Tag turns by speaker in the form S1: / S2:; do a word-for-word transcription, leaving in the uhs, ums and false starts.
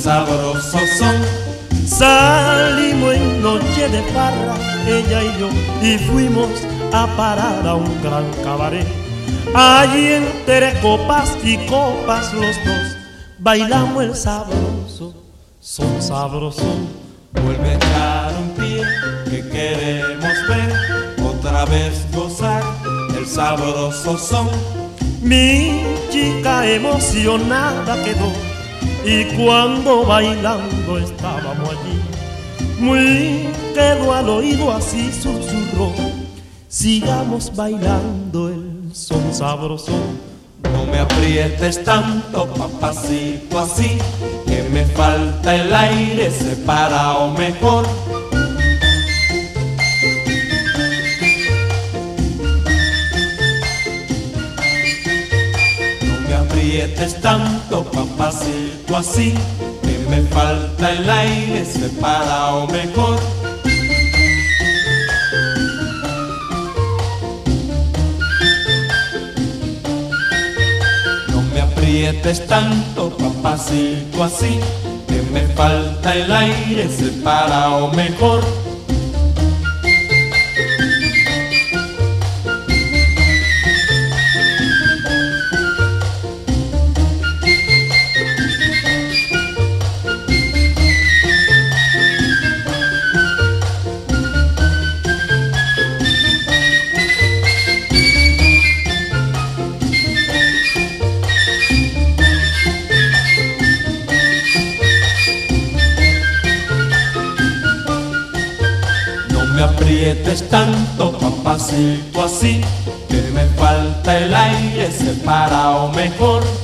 S1: sabrosos son.
S2: Salimos en noche de farra, ella y yo, y fuimos a parar a un gran cabaret. Allí entre copas y copas los dos bailamos el sabroso, son sabrosos.
S1: Vuelve a echar un pie que queremos ver, otra vez gozar el sabroso son.
S2: Mi chica emocionada quedó, y cuando bailando estábamos allí, muy quedó al oído así susurró: sigamos bailando el son sabroso.
S1: No me aprietes tanto, papacito, así, que me falta el aire, separado mejor. No me aprietes tanto, papacito, así, que me falta el aire, separado mejor. No me aprietes tanto, papacito, así, que me falta el aire, separado mejor. No me aprietes tanto, papacito, así, que me falta el aire, separado mejor.